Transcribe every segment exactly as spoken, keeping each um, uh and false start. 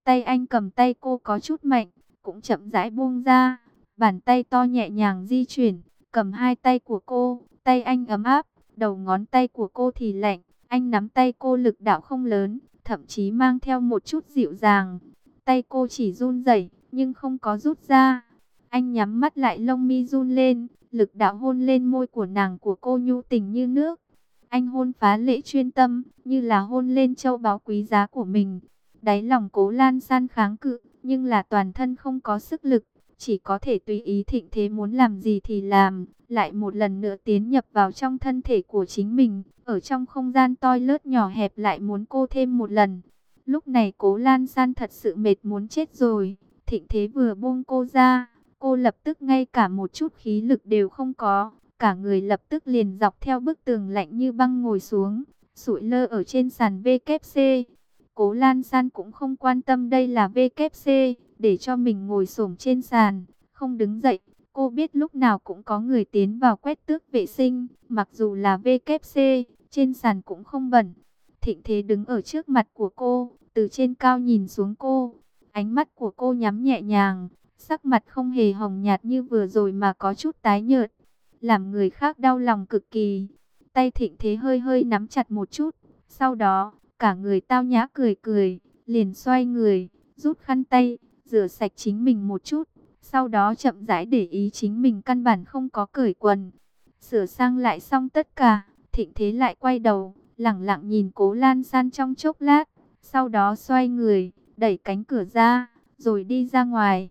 Tay anh cầm tay cô có chút mạnh, cũng chậm rãi buông ra. Bàn tay to nhẹ nhàng di chuyển, cầm hai tay của cô. Tay anh ấm áp, đầu ngón tay của cô thì lạnh. Anh nắm tay cô lực đạo không lớn, thậm chí mang theo một chút dịu dàng. Tay cô chỉ run rẩy, nhưng không có rút ra. Anh nhắm mắt lại, lông mi run lên, lực đạo hôn lên môi của nàng của cô nhu tình như nước. Anh hôn phá lễ chuyên tâm, như là hôn lên châu báu quý giá của mình. Đáy lòng Cố Lan San kháng cự, nhưng là toàn thân không có sức lực, chỉ có thể tùy ý Thịnh Thế muốn làm gì thì làm, lại một lần nữa tiến nhập vào trong thân thể của chính mình, ở trong không gian toilet nhỏ hẹp lại muốn cô thêm một lần. Lúc này Cố Lan San thật sự mệt muốn chết rồi, Thịnh Thế vừa buông cô ra, cô lập tức ngay cả một chút khí lực đều không có, cả người lập tức liền dọc theo bức tường lạnh như băng ngồi xuống, sụi lơ ở trên sàn vê kép xê. Cố Lan San cũng không quan tâm đây là vê kép xê, để cho mình ngồi xổm trên sàn, không đứng dậy. Cô biết lúc nào cũng có người tiến vào quét tước vệ sinh, mặc dù là vê kép xê, trên sàn cũng không bẩn. Thịnh Thế đứng ở trước mặt của cô, từ trên cao nhìn xuống cô. Ánh mắt của cô nhắm nhẹ nhàng, sắc mặt không hề hồng nhạt như vừa rồi mà có chút tái nhợt, làm người khác đau lòng cực kỳ. Tay Thịnh Thế hơi hơi nắm chặt một chút, sau đó cả người tao nhã cười cười, liền xoay người, rút khăn tay, rửa sạch chính mình một chút, sau đó chậm rãi để ý chính mình căn bản không có cởi quần. Sửa sang lại xong tất cả, Thịnh Thế lại quay đầu, lẳng lặng nhìn Cố Lan San trong chốc lát, sau đó xoay người, đẩy cánh cửa ra, rồi đi ra ngoài.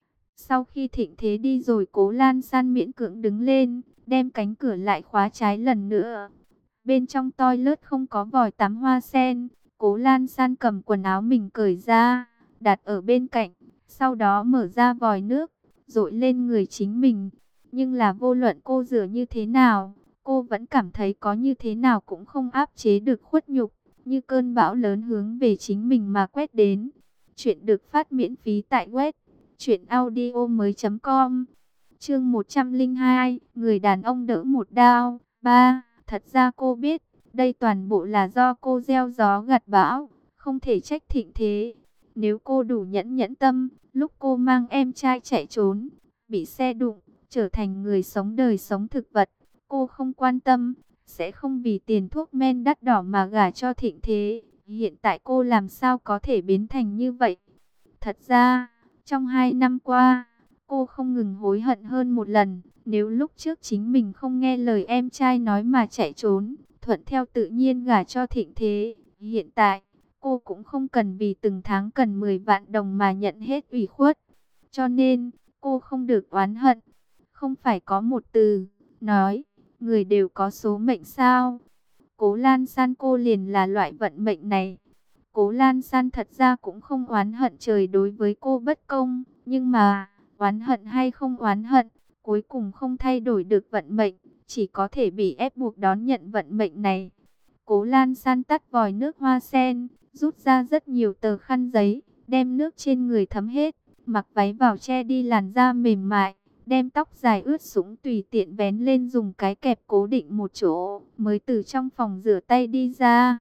Sau khi Thịnh Thế đi rồi, Cố Lan San miễn cưỡng đứng lên, đem cánh cửa lại khóa trái lần nữa. Bên trong toilet không có vòi tắm hoa sen, Cố Lan San cầm quần áo mình cởi ra, đặt ở bên cạnh, sau đó mở ra vòi nước, dội lên người chính mình. Nhưng là vô luận cô rửa như thế nào, cô vẫn cảm thấy có như thế nào cũng không áp chế được khuất nhục, như cơn bão lớn hướng về chính mình mà quét đến. Chuyện được phát miễn phí tại web truyện audio mới chấm com. Chương một trăm lẻ hai, người đàn ông đỡ một đao. ba. Thật ra cô biết, đây toàn bộ là do cô gieo gió gặt bão, không thể trách Thịnh Thế. Nếu cô đủ nhẫn nhẫn tâm, lúc cô mang em trai chạy trốn, bị xe đụng, trở thành người sống đời sống thực vật, cô không quan tâm, sẽ không vì tiền thuốc men đắt đỏ mà gả cho Thịnh Thế. Hiện tại cô làm sao có thể biến thành như vậy? Thật ra, trong hai năm qua, cô không ngừng hối hận hơn một lần. Nếu lúc trước chính mình không nghe lời em trai nói mà chạy trốn, thuận theo tự nhiên gả cho Thịnh Thế, hiện tại, cô cũng không cần vì từng tháng cần mười vạn đồng mà nhận hết ủy khuất. Cho nên, cô không được oán hận. Không phải có một từ, nói, người đều có số mệnh sao? Cố Lan San cô liền là loại vận mệnh này. Cố Lan San thật ra cũng không oán hận trời đối với cô bất công, nhưng mà, oán hận hay không oán hận, cuối cùng không thay đổi được vận mệnh, chỉ có thể bị ép buộc đón nhận vận mệnh này. Cố Lan San tắt vòi nước hoa sen, rút ra rất nhiều tờ khăn giấy, đem nước trên người thấm hết, mặc váy vào che đi làn da mềm mại, đem tóc dài ướt sũng tùy tiện vén lên dùng cái kẹp cố định một chỗ, mới từ trong phòng rửa tay đi ra.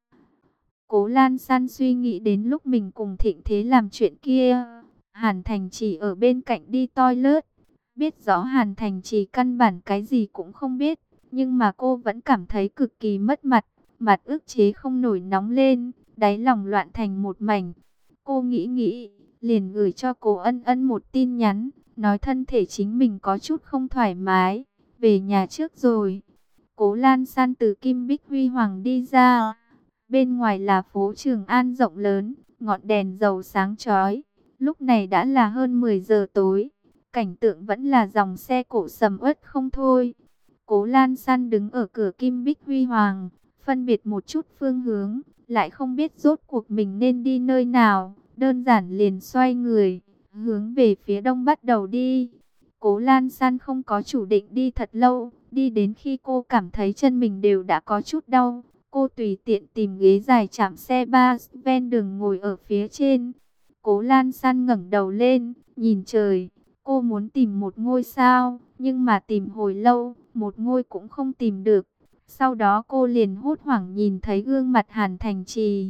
Cố Lan San suy nghĩ đến lúc mình cùng Thịnh Thế làm chuyện kia, Hàn Thành Chỉ ở bên cạnh đi toilet, biết rõ Hàn Thành Chỉ căn bản cái gì cũng không biết, nhưng mà cô vẫn cảm thấy cực kỳ mất mặt, mặt ức chế không nổi nóng lên, đáy lòng loạn thành một mảnh. Cô nghĩ nghĩ, liền gửi cho Cố Ân Ân một tin nhắn, nói thân thể chính mình có chút không thoải mái, về nhà trước rồi. Cố Lan San từ Kim Bích Huy Hoàng đi ra. Bên ngoài là phố Trường An rộng lớn, ngọn đèn dầu sáng chói. Lúc này đã là hơn mười giờ tối, cảnh tượng vẫn là dòng xe cộ sầm uất không thôi. Cố Lan San đứng ở cửa Kim Bích Huy Hoàng, phân biệt một chút phương hướng, lại không biết rốt cuộc mình nên đi nơi nào, đơn giản liền xoay người, hướng về phía đông bắt đầu đi. Cố Lan San không có chủ định đi thật lâu, đi đến khi cô cảm thấy chân mình đều đã có chút đau. Cô tùy tiện tìm ghế dài chạm xe ba ven đường ngồi ở phía trên. Cố Lan San ngẩng đầu lên, nhìn trời. Cô muốn tìm một ngôi sao, nhưng mà tìm hồi lâu, một ngôi cũng không tìm được. Sau đó cô liền hốt hoảng nhìn thấy gương mặt Hàn Thành Trì.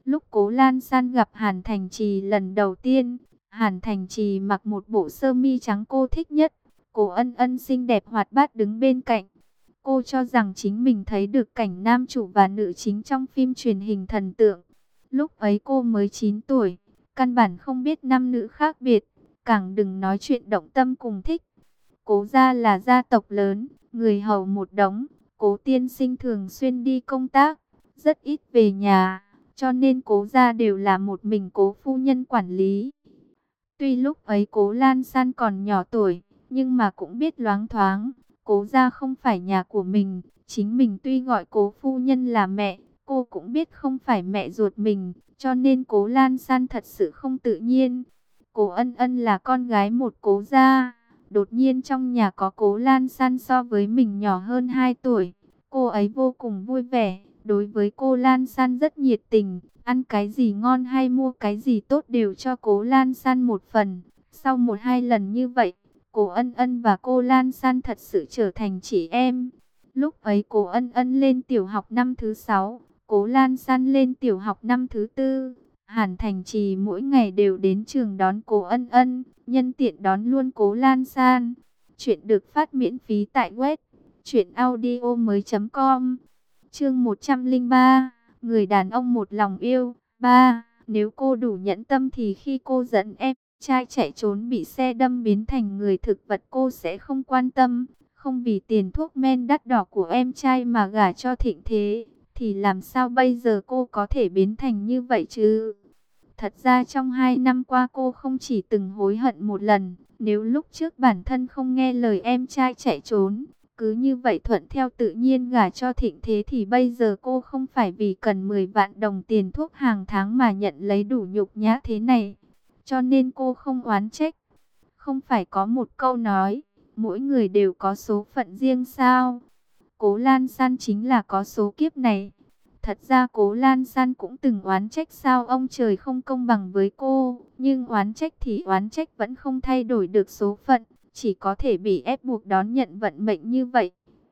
Lúc Cố Lan San gặp Hàn Thành Trì lần đầu tiên, Hàn Thành Trì mặc một bộ sơ mi trắng cô thích nhất. Cố Ân Ân xinh đẹp hoạt bát đứng bên cạnh. Cô cho rằng chính mình thấy được cảnh nam chủ và nữ chính trong phim truyền hình thần tượng. Lúc ấy cô mới chín tuổi, căn bản không biết nam nữ khác biệt, càng đừng nói chuyện động tâm cùng thích. Cố gia là gia tộc lớn, người hầu một đống. Cố tiên sinh thường xuyên đi công tác, rất ít về nhà, cho nên Cố gia đều là một mình Cố phu nhân quản lý. Tuy lúc ấy Cố Lan San còn nhỏ tuổi, nhưng mà cũng biết loáng thoáng, Cố gia không phải nhà của mình. Chính mình tuy gọi Cố phu nhân là mẹ, cô cũng biết không phải mẹ ruột mình, cho nên Cố Lan San thật sự không tự nhiên. Cố Ân Ân là con gái một Cố gia, đột nhiên trong nhà có Cố Lan San so với mình nhỏ hơn hai tuổi. Cô ấy vô cùng vui vẻ, đối với cô Lan San rất nhiệt tình, ăn cái gì ngon hay mua cái gì tốt đều cho Cố Lan San một phần. Sau một hai lần như vậy, Cố Ân Ân và cô Lan San thật sự trở thành chị em. Lúc ấy Cố Ân Ân lên tiểu học năm thứ sáu, Cố Lan San lên tiểu học năm thứ tư. Hàn Thành Trì mỗi ngày đều đến trường đón Cố Ân Ân, nhân tiện đón luôn Cố Lan San. Chuyện được phát miễn phí tại web truyện audio mới chấm com. Chương một trăm lẻ ba, người đàn ông một lòng yêu. Ba, nếu cô đủ nhẫn tâm thì khi cô dẫn em trai chạy trốn bị xe đâm biến thành người thực vật cô sẽ không quan tâm, không vì tiền thuốc men đắt đỏ của em trai mà gả cho Thịnh Thế, thì làm sao bây giờ cô có thể biến thành như vậy chứ? Thật ra trong hai năm qua cô không chỉ từng hối hận một lần, nếu lúc trước bản thân không nghe lời em trai chạy trốn, cứ như vậy thuận theo tự nhiên gả cho Thịnh Thế thì bây giờ cô không phải vì cần mười vạn đồng tiền thuốc hàng tháng mà nhận lấy đủ nhục nhã thế này. Cho nên cô không oán trách. Không phải có một câu nói, mỗi người đều có số phận riêng sao? Cố Lan San chính là có số kiếp này. Thật ra Cố Lan San cũng từng oán trách sao ông trời không công bằng với cô. Nhưng oán trách thì oán trách vẫn không thay đổi được số phận. Chỉ có thể bị ép buộc đón nhận vận mệnh như vậy.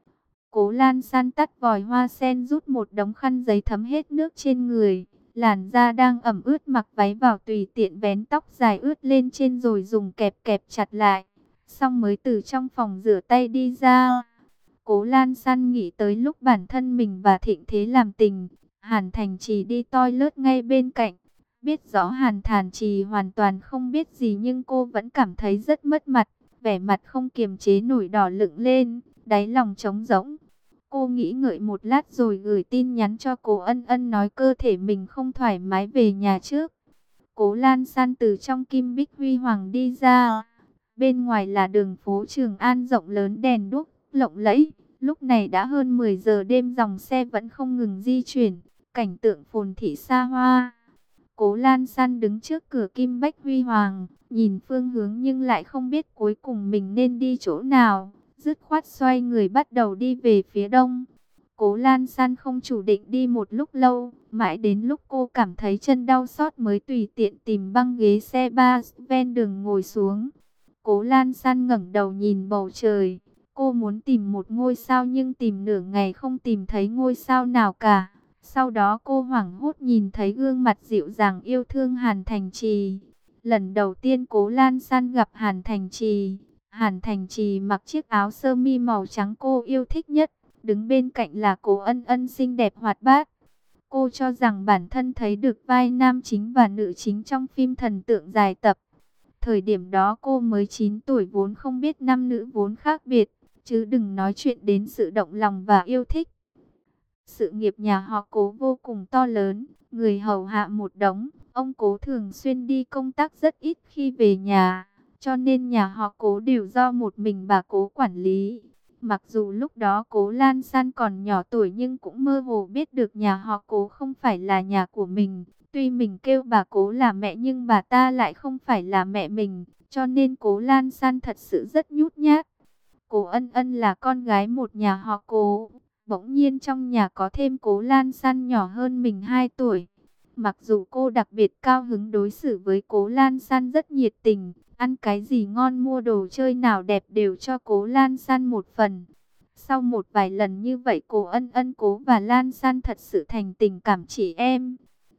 Cố Lan San tắt vòi hoa sen, rút một đống khăn giấy thấm hết nước trên người. Làn da đang ẩm ướt mặc váy vào tùy tiện vén tóc dài ướt lên trên rồi dùng kẹp kẹp chặt lại. Xong mới từ trong phòng rửa tay đi ra. Cố Lan San nghĩ tới lúc bản thân mình và Thịnh Thế làm tình, Hàn Thành Trì đi toilet ngay bên cạnh. Biết rõ Hàn Thành Trì hoàn toàn không biết gì nhưng cô vẫn cảm thấy rất mất mặt, vẻ mặt không kiềm chế nổi đỏ lựng lên, đáy lòng trống rỗng. Cô nghĩ ngợi một lát rồi gửi tin nhắn cho Cố Ân Ân nói cơ thể mình không thoải mái về nhà trước. Cố Lan San từ trong Kim Bích Huy Hoàng đi ra. Bên ngoài là đường phố Trường An rộng lớn đèn đuốc lộng lẫy. Lúc này đã hơn mười giờ đêm, dòng xe vẫn không ngừng di chuyển, cảnh tượng phồn thị xa hoa. Cố Lan San đứng trước cửa Kim Bách Huy Hoàng, nhìn phương hướng nhưng lại không biết cuối cùng mình nên đi chỗ nào. Dứt khoát xoay người bắt đầu đi về phía đông. Cố Lan San không chủ định đi một lúc lâu, mãi đến lúc cô cảm thấy chân đau xót mới tùy tiện tìm băng ghế xe ba ven đường ngồi xuống. Cố Lan San ngẩng đầu nhìn bầu trời. Cô muốn tìm một ngôi sao nhưng tìm nửa ngày không tìm thấy ngôi sao nào cả. Sau đó cô hoảng hốt nhìn thấy gương mặt dịu dàng yêu thương Hàn Thành Trì. Lần đầu tiên Cố Lan San gặp Hàn Thành Trì, Hàn Thành Trì mặc chiếc áo sơ mi màu trắng cô yêu thích nhất. Đứng bên cạnh là Cố Ân Ân xinh đẹp hoạt bát. Cô cho rằng bản thân thấy được vai nam chính và nữ chính trong phim thần tượng dài tập. Thời điểm đó cô mới chín tuổi vốn không biết nam nữ vốn khác biệt, chứ đừng nói chuyện đến sự động lòng và yêu thích. Sự nghiệp nhà họ Cố vô cùng to lớn, người hầu hạ một đống. Ông Cố thường xuyên đi công tác rất ít khi về nhà, cho nên nhà họ Cố đều do một mình bà Cố quản lý. Mặc dù lúc đó Cố Lan San còn nhỏ tuổi nhưng cũng mơ hồ biết được nhà họ Cố không phải là nhà của mình. Tuy mình kêu bà Cố là mẹ nhưng bà ta lại không phải là mẹ mình, cho nên Cố Lan San thật sự rất nhút nhát. Cố Ân Ân là con gái một nhà họ Cố. Bỗng nhiên trong nhà có thêm Cố Lan San nhỏ hơn mình hai tuổi. Mặc dù cô đặc biệt cao hứng đối xử với Cố Lan San rất nhiệt tình, ăn cái gì ngon mua đồ chơi nào đẹp đều cho Cố Lan San một phần. Sau một vài lần như vậy Cố Ân Ân, Cố và Lan San thật sự thành tình cảm chị em.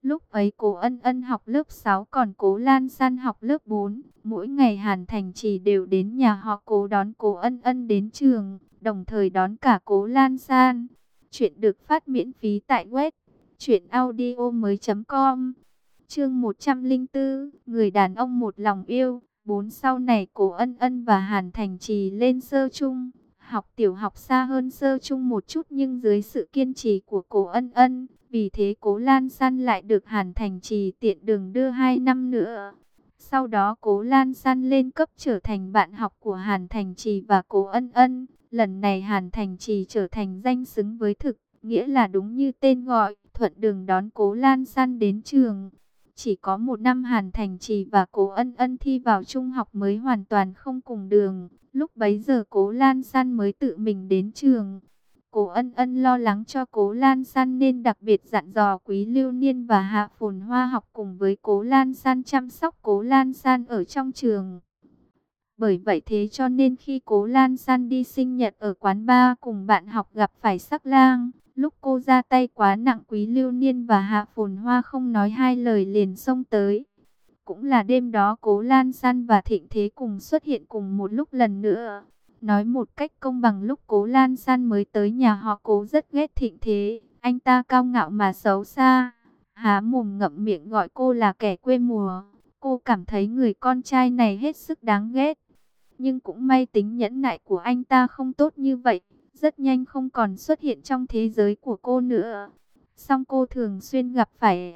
Lúc ấy Cố Ân Ân học lớp sáu, còn Cố Lan San học lớp bốn. Mỗi ngày Hàn Thành Trì đều đến nhà họ Cố đón Cố Ân Ân đến trường, đồng thời đón cả Cố Lan San. Chuyện được phát miễn phí tại web truyện audio mới chấm com. Chương một trăm lẻ bốn, người đàn ông một lòng yêu. Bốn Sau này Cố Ân Ân và Hàn Thành Trì lên sơ trung. Học tiểu học xa hơn sơ trung một chút, nhưng dưới sự kiên trì của Cố Ân Ân, vì thế Cố Lan San lại được Hàn Thành Trì tiện đường đưa hai năm nữa. Sau đó Cố Lan San lên cấp trở thành bạn học của Hàn Thành Trì và Cố Ân Ân. Lần này Hàn Thành Trì trở thành danh xứng với thực, nghĩa là đúng như tên gọi, thuận đường đón Cố Lan San đến trường. Chỉ có một năm Hàn Thành Trì và Cố Ân Ân thi vào trung học mới hoàn toàn không cùng đường. Lúc bấy giờ Cố Lan San mới tự mình đến trường. Cố Ân Ân lo lắng cho Cố Lan San nên đặc biệt dặn dò Quý Lưu Niên và Hạ Phồn Hoa học cùng với Cố Lan San chăm sóc Cố Lan San ở trong trường. Bởi vậy thế cho nên khi Cố Lan San đi sinh nhật ở quán bar cùng bạn học gặp phải Sắc Lang, lúc cô ra tay quá nặng, Quý Lưu Niên và Hạ Phồn Hoa không nói hai lời liền xông tới. Cũng là đêm đó Cố Lan San và Thịnh Thế cùng xuất hiện cùng một lúc lần nữa. Nói một cách công bằng, lúc Cố Lan San mới tới nhà họ Cố rất ghét Thịnh Thế. Anh ta cao ngạo mà xấu xa, há mồm ngậm miệng gọi cô là kẻ quê mùa. Cô cảm thấy người con trai này hết sức đáng ghét. Nhưng cũng may tính nhẫn nại của anh ta không tốt như vậy, rất nhanh không còn xuất hiện trong thế giới của cô nữa. Song cô thường xuyên gặp phải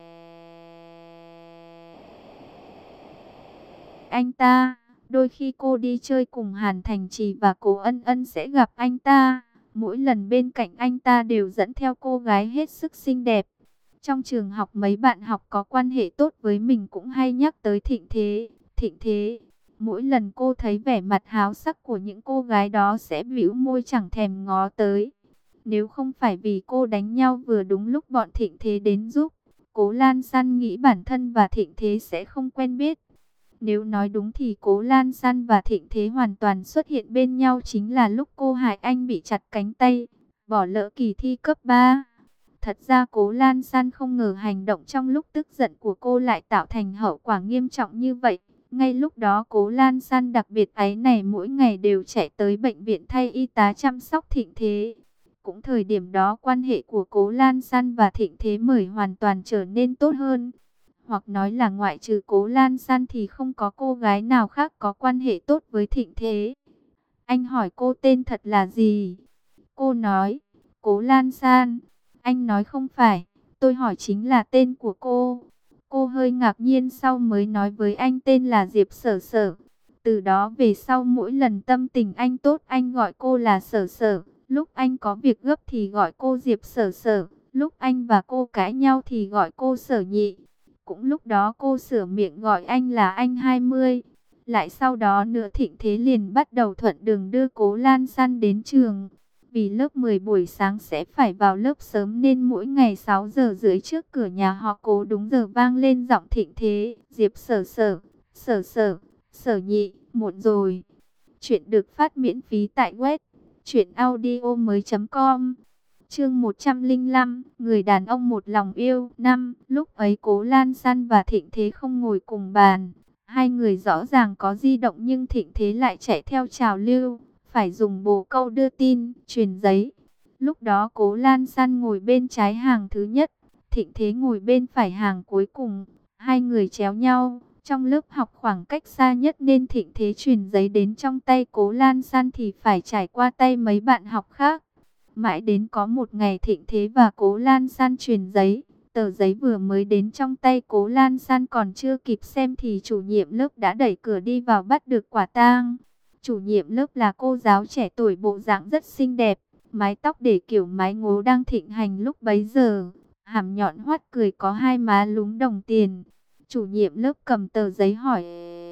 anh ta. Đôi khi cô đi chơi cùng Hàn Thành Trì và Cố Ân Ân sẽ gặp anh ta. Mỗi lần bên cạnh anh ta đều dẫn theo cô gái hết sức xinh đẹp. Trong trường học mấy bạn học có quan hệ tốt với mình cũng hay nhắc tới Thịnh Thế. Thịnh Thế. Mỗi lần cô thấy vẻ mặt háo sắc của những cô gái đó sẽ bĩu môi chẳng thèm ngó tới. Nếu không phải vì cô đánh nhau vừa đúng lúc bọn Thịnh Thế đến giúp, Cố Lan San nghĩ bản thân và Thịnh Thế sẽ không quen biết. Nếu nói đúng thì Cố Lan San và Thịnh Thế hoàn toàn xuất hiện bên nhau chính là lúc cô Hải Anh bị chặt cánh tay, bỏ lỡ kỳ thi cấp ba. Thật ra Cố Lan San không ngờ hành động trong lúc tức giận của cô lại tạo thành hậu quả nghiêm trọng như vậy. Ngay lúc đó Cố Lan San đặc biệt áy này, mỗi ngày đều chạy tới bệnh viện thay y tá chăm sóc Thịnh Thế. Cũng thời điểm đó quan hệ của Cố Lan San và Thịnh Thế mới hoàn toàn trở nên tốt hơn. Hoặc nói là ngoại trừ Cố Lan San thì không có cô gái nào khác có quan hệ tốt với Thịnh Thế. Anh hỏi cô tên thật là gì? Cô nói, Cố Lan San. Anh nói không phải, tôi hỏi chính là tên của cô. Cô hơi ngạc nhiên sau mới nói với anh tên là Diệp Sở Sở. Từ đó về sau mỗi lần tâm tình anh tốt anh gọi cô là Sở Sở. Lúc anh có việc gấp thì gọi cô Diệp Sở Sở. Lúc anh và cô cãi nhau thì gọi cô Sở Nhị. Cũng lúc đó cô sửa miệng gọi anh là anh hai mươi. Lại sau đó nữa Thịnh Thế liền bắt đầu thuận đường đưa Cố Lan San đến trường. Vì lớp mười buổi sáng sẽ phải vào lớp sớm nên mỗi ngày sáu giờ rưỡi trước cửa nhà họ Cố đúng giờ vang lên giọng Thịnh Thế. Diệp Sở Sở, Sở Sở, Sở Nhị, muộn rồi. Chuyện được phát miễn phí tại web truyện audio mới chấm com. Chương một trăm lẻ năm, người đàn ông một lòng yêu. Năm, lúc ấy Cố Lan San và Thịnh Thế không ngồi cùng bàn. Hai người rõ ràng có di động nhưng Thịnh Thế lại chạy theo trào lưu, phải dùng bồ câu đưa tin, truyền giấy. Lúc đó Cố Lan San ngồi bên trái hàng thứ nhất, Thịnh Thế ngồi bên phải hàng cuối cùng. Hai người chéo nhau, trong lớp học khoảng cách xa nhất nên Thịnh Thế truyền giấy đến trong tay Cố Lan San thì phải trải qua tay mấy bạn học khác. Mãi đến có một ngày Thịnh Thế và Cố Lan San truyền giấy, tờ giấy vừa mới đến trong tay Cố Lan San còn chưa kịp xem thì chủ nhiệm lớp đã đẩy cửa đi vào bắt được quả tang. Chủ nhiệm lớp là cô giáo trẻ tuổi, bộ dạng rất xinh đẹp, mái tóc để kiểu mái ngố đang thịnh hành lúc bấy giờ, hàm nhọn hoắt cười, có hai má lúm đồng tiền. Chủ nhiệm lớp cầm tờ giấy hỏi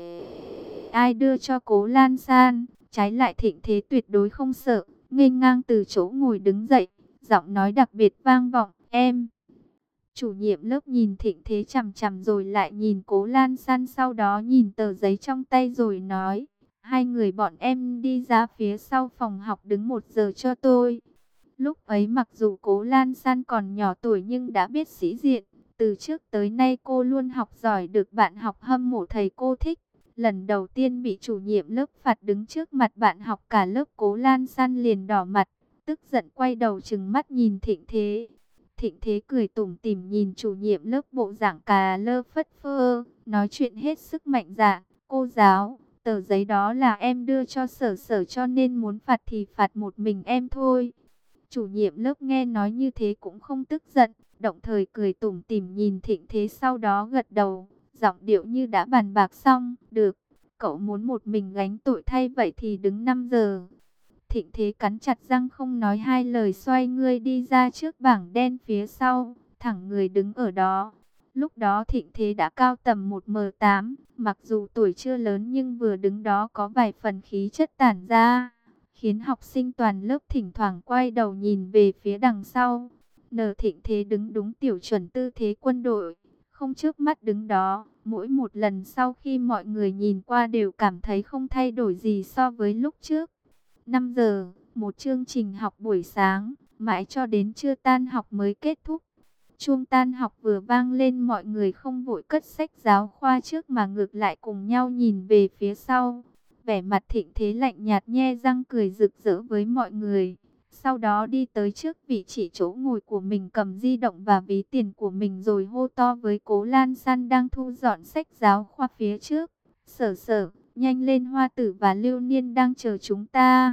ai đưa cho Cố Lan San, trái lại Thịnh Thế tuyệt đối không sợ, nghênh ngang từ chỗ ngồi đứng dậy, giọng nói đặc biệt vang vọng, em. Chủ nhiệm lớp nhìn Thịnh Thế chằm chằm rồi lại nhìn Cố Lan San, sau đó nhìn tờ giấy trong tay rồi nói, hai người bọn em đi ra phía sau phòng học đứng một giờ cho tôi. Lúc ấy mặc dù Cố Lan San còn nhỏ tuổi nhưng đã biết sĩ diện, Từ trước tới nay cô luôn học giỏi, được bạn học hâm mộ, thầy cô thích. Lần đầu tiên bị chủ nhiệm lớp phạt đứng trước mặt bạn học cả lớp, Cố Lan San liền đỏ mặt, tức giận quay đầu trừng mắt nhìn Thịnh Thế. Thịnh Thế cười tủm tỉm nhìn chủ nhiệm lớp bộ dạng cà lơ phất phơ, nói chuyện hết sức mạnh dạn. Cô giáo, tờ giấy đó là em đưa cho sở sở, cho nên muốn phạt thì phạt một mình em thôi. Chủ nhiệm lớp nghe nói như thế cũng không tức giận, động thời cười tủm tỉm nhìn Thịnh Thế, sau đó gật đầu, giọng điệu như đã bàn bạc xong. Được, cậu muốn một mình gánh tội thay vậy thì đứng năm giờ. Thịnh Thế cắn chặt răng không nói hai lời, xoay người đi ra trước bảng đen phía sau, thẳng người đứng ở đó. Lúc đó Thịnh Thế đã cao tầm một mét tám, mặc dù tuổi chưa lớn nhưng vừa đứng đó có vài phần khí chất tản ra, khiến học sinh toàn lớp thỉnh thoảng quay đầu nhìn về phía đằng sau. Nờ Thịnh Thế đứng đúng tiểu chuẩn tư thế quân đội, không chớp mắt đứng đó. Mỗi một lần sau khi mọi người nhìn qua đều cảm thấy không thay đổi gì so với lúc trước. năm giờ, một chương trình học buổi sáng, mãi cho đến trưa tan học mới kết thúc. Chuông tan học vừa vang lên, mọi người không vội cất sách giáo khoa trước mà ngược lại cùng nhau nhìn về phía sau. Vẻ mặt Thịnh Thế lạnh nhạt, nhe răng cười rực rỡ với mọi người. Sau đó đi tới trước vị trí chỗ ngồi của mình, cầm di động và ví tiền của mình rồi hô to với Cố Lan San đang thu dọn sách giáo khoa phía trước. Sở sở, nhanh lên, Hoa Tử và Lưu Niên đang chờ chúng ta.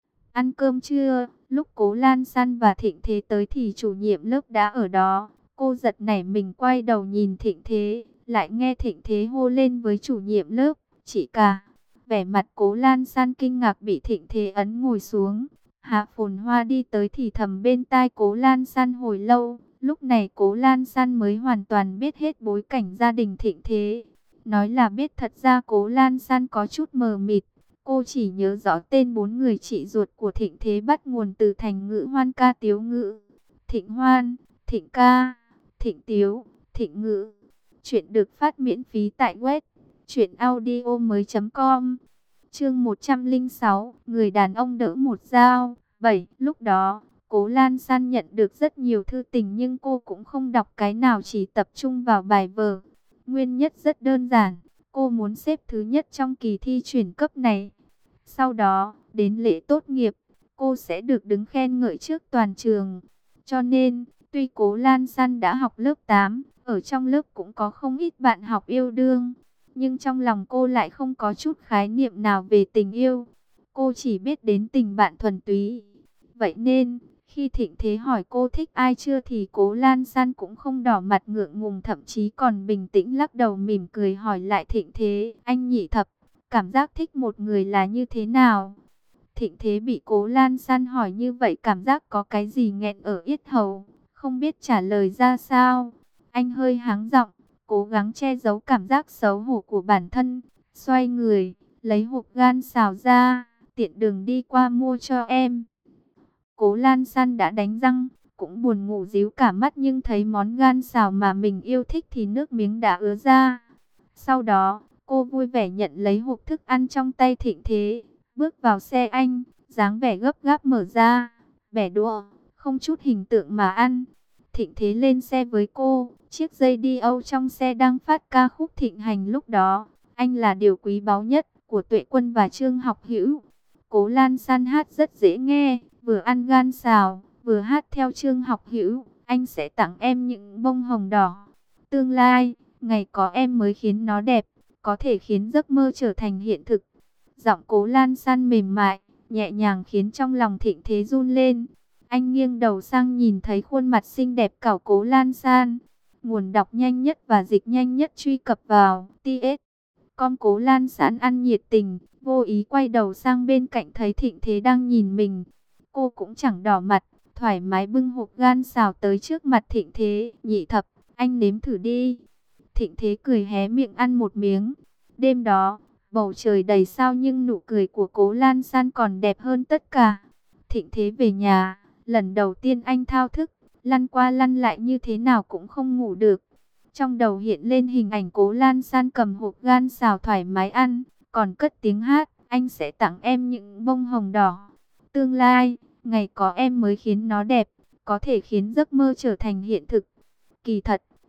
Ăn cơm chưa? Lúc Cố Lan San và Thịnh Thế tới thì chủ nhiệm lớp đã ở đó. Cô giật nảy mình quay đầu nhìn Thịnh Thế, lại nghe Thịnh Thế hô lên với chủ nhiệm lớp, chị cả. Vẻ mặt Cố Lan San kinh ngạc bị Thịnh Thế ấn ngồi xuống. Hạ Phồn Hoa đi tới thì thầm bên tai Cố Lan San hồi lâu. Lúc này Cố Lan San mới hoàn toàn biết hết bối cảnh gia đình Thịnh Thế. Nói là biết, thật ra Cố Lan San có chút mờ mịt. Cô chỉ nhớ rõ tên bốn người chị ruột của Thịnh Thế bắt nguồn từ thành ngữ Hoan ca Tiếu ngữ. Thịnh Hoan, Thịnh ca, Thịnh Tiếu, Thịnh ngữ. Chuyện được phát miễn phí tại web truyện audio mới chấm com. Chương một trăm lẻ sáu, người đàn ông đỡ một dao. bảy. Lúc đó, Cố Lan San nhận được rất nhiều thư tình nhưng cô cũng không đọc cái nào, chỉ tập trung vào bài vở. Nguyên nhất rất đơn giản, cô muốn xếp thứ nhất trong kỳ thi chuyển cấp này. Sau đó, đến lễ tốt nghiệp, cô sẽ được đứng khen ngợi trước toàn trường. Cho nên, tuy Cố Lan San đã học lớp tám, ở trong lớp cũng có không ít bạn học yêu đương, nhưng trong lòng cô lại không có chút khái niệm nào về tình yêu. Cô chỉ biết đến tình bạn thuần túy. Vậy nên, khi Thịnh Thế hỏi cô thích ai chưa thì Cố Lan San cũng không đỏ mặt ngượng ngùng, thậm chí còn bình tĩnh lắc đầu mỉm cười hỏi lại Thịnh Thế, anh Nhị Thập, cảm giác thích một người là như thế nào? Thịnh Thế bị Cố Lan San hỏi như vậy, cảm giác có cái gì nghẹn ở yết hầu, không biết trả lời ra sao. Anh hơi hắng giọng, cố gắng che giấu cảm giác xấu hổ của bản thân, xoay người, lấy hộp gan xào ra, tiện đường đi qua mua cho em. Cố Lan San đã đánh răng, cũng buồn ngủ ríu cả mắt, nhưng thấy món gan xào mà mình yêu thích thì nước miếng đã ứa ra. Sau đó, cô vui vẻ nhận lấy hộp thức ăn trong tay Thịnh Thế, bước vào xe anh, dáng vẻ gấp gáp mở ra, bẻ đũa, không chút hình tượng mà ăn. Thịnh Thế lên xe với cô, chiếc dây đi âu trong xe đang phát ca khúc thịnh hành lúc đó. Anh là điều quý báu nhất của Tuệ Quân và Trương Học Hữu. Cố Lan San hát rất dễ nghe, vừa ăn gan xào, vừa hát theo Trương Học Hữu, anh sẽ tặng em những bông hồng đỏ. Tương lai, ngày có em mới khiến nó đẹp, có thể khiến giấc mơ trở thành hiện thực. Giọng Cố Lan San mềm mại, nhẹ nhàng khiến trong lòng Thịnh Thế run lên. Anh nghiêng đầu sang nhìn thấy khuôn mặt xinh đẹp của Cố Lan San. Nguồn đọc nhanh nhất và dịch nhanh nhất truy cập vào tê ét chấm com. Cố Lan San ăn nhiệt tình, vô ý quay đầu sang bên cạnh thấy Thịnh Thế đang nhìn mình. Cô cũng chẳng đỏ mặt, thoải mái bưng hộp gan xào tới trước mặt Thịnh Thế. Nhị Thập, anh nếm thử đi. Thịnh Thế cười hé miệng ăn một miếng. Đêm đó, bầu trời đầy sao nhưng nụ cười của Cố Lan San còn đẹp hơn tất cả. Thịnh Thế về nhà, lần đầu tiên anh thao thức, lăn qua lăn lại như thế nào cũng không ngủ được. Trong đầu hiện lên hình ảnh Cố Lan San cầm hộp gan xào thoải mái ăn, còn cất tiếng hát, anh sẽ tặng em những bông hồng đỏ. Tương lai, ngày có em mới khiến nó đẹp, có thể khiến giấc mơ trở thành hiện thực. Kỳ thật,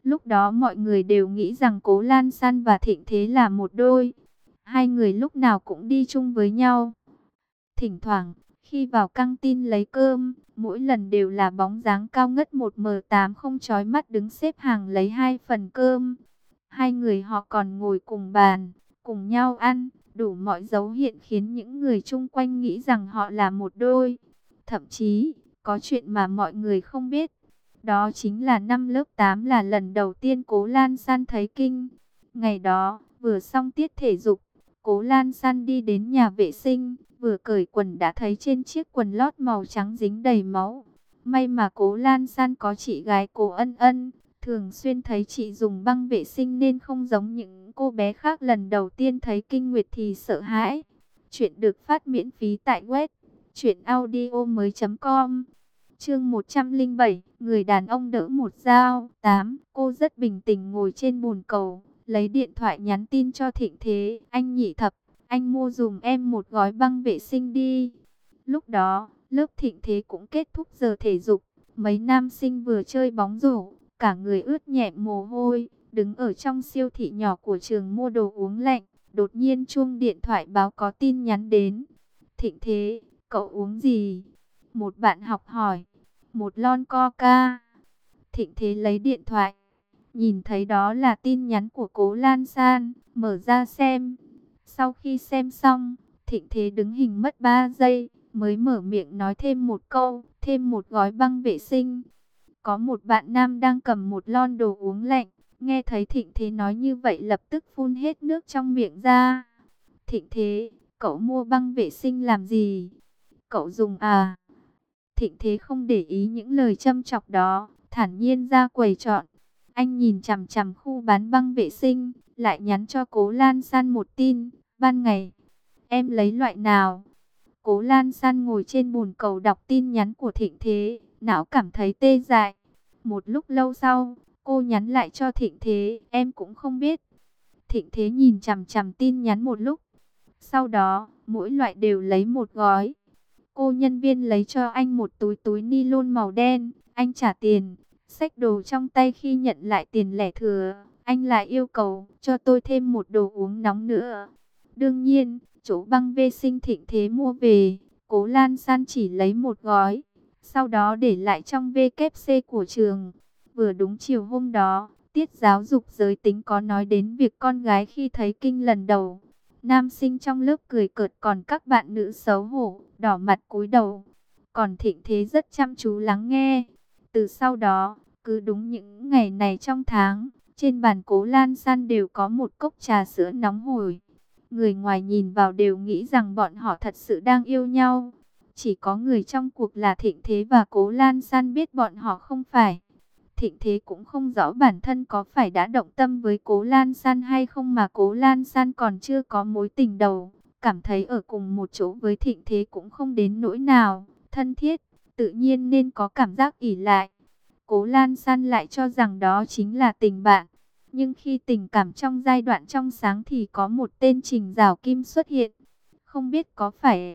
Lúc đó mọi người đều nghĩ rằng Cố Lan San và Thịnh Thế là một đôi. Hai người lúc nào cũng đi chung với nhau. Thỉnh thoảng, khi vào căng tin lấy cơm, mỗi lần đều là bóng dáng cao ngất một mờ tám không chói mắt đứng xếp hàng lấy hai phần cơm. Hai người họ còn ngồi cùng bàn, cùng nhau ăn, đủ mọi dấu hiện khiến những người chung quanh nghĩ rằng họ là một đôi. Thậm chí, có chuyện mà mọi người không biết. Đó chính là năm lớp tám là lần đầu tiên Cố Lan San thấy kinh. Ngày đó, vừa xong tiết thể dục, Cố Lan San đi đến nhà vệ sinh, vừa cởi quần đã thấy trên chiếc quần lót màu trắng dính đầy máu. May mà Cố Lan San có chị gái Cố Ân Ân, thường xuyên thấy chị dùng băng vệ sinh nên không giống những cô bé khác lần đầu tiên thấy kinh nguyệt thì sợ hãi. Chuyện được phát miễn phí tại web truyện audio mới.com. Chương một trăm lẻ bảy, người đàn ông đỡ một dao. tám. Cô rất bình tĩnh ngồi trên bồn cầu, lấy điện thoại nhắn tin cho Thịnh Thế. Anh Nhị Thập, anh mua dùm em một gói băng vệ sinh đi. Lúc đó, lớp Thịnh Thế cũng kết thúc giờ thể dục. Mấy nam sinh vừa chơi bóng rổ, cả người ướt nhẹp mồ hôi, đứng ở trong siêu thị nhỏ của trường mua đồ uống lạnh. Đột nhiên chuông điện thoại báo có tin nhắn đến. Thịnh Thế, cậu uống gì? Một bạn học hỏi. Một lon coca. Thịnh Thế lấy điện thoại, nhìn thấy đó là tin nhắn của Cố Lan San, mở ra xem. Sau khi xem xong, Thịnh Thế đứng hình mất ba giây, mới mở miệng nói thêm một câu, thêm một gói băng vệ sinh. Có một bạn nam đang cầm một lon đồ uống lạnh, nghe thấy Thịnh Thế nói như vậy lập tức phun hết nước trong miệng ra. Thịnh Thế, cậu mua băng vệ sinh làm gì? Cậu dùng à? Thịnh Thế không để ý những lời châm chọc đó, thản nhiên ra quầy chọn. Anh nhìn chằm chằm khu bán băng vệ sinh, lại nhắn cho Cố Lan San một tin. Ban ngày, em lấy loại nào? Cố Lan San ngồi trên bồn cầu đọc tin nhắn của Thịnh Thế, não cảm thấy tê dại. Một lúc lâu sau, cô nhắn lại cho Thịnh Thế, em cũng không biết. Thịnh Thế nhìn chằm chằm tin nhắn một lúc. Sau đó, mỗi loại đều lấy một gói. Cô nhân viên lấy cho anh một túi túi ni lông màu đen, anh trả tiền, xách đồ trong tay. Khi nhận lại tiền lẻ thừa, anh lại yêu cầu cho tôi thêm một đồ uống nóng nữa. Đương nhiên, chỗ băng vệ sinh Thịnh Thế mua về, Cố Lan San chỉ lấy một gói, sau đó để lại trong vê kép xê của trường. Vừa đúng chiều hôm đó, tiết giáo dục giới tính có nói đến việc con gái khi thấy kinh lần đầu. Nam sinh trong lớp cười cợt, còn các bạn nữ xấu hổ, đỏ mặt cúi đầu. Còn Thịnh Thế rất chăm chú lắng nghe. Từ sau đó, cứ đúng những ngày này trong tháng, trên bàn Cố Lan San đều có một cốc trà sữa nóng hổi. Người ngoài nhìn vào đều nghĩ rằng bọn họ thật sự đang yêu nhau. Chỉ có người trong cuộc là Thịnh Thế và Cố Lan San biết bọn họ không phải. Thịnh Thế cũng không rõ bản thân có phải đã động tâm với Cố Lan San hay không, mà Cố Lan San còn chưa có mối tình đầu. Cảm thấy ở cùng một chỗ với Thịnh Thế cũng không đến nỗi nào thân thiết, tự nhiên nên có cảm giác ỷ lại. Cố Lan San lại cho rằng đó chính là tình bạn. Nhưng khi tình cảm trong giai đoạn trong sáng thì có một tên Trình Giảo Kim xuất hiện. Không biết có phải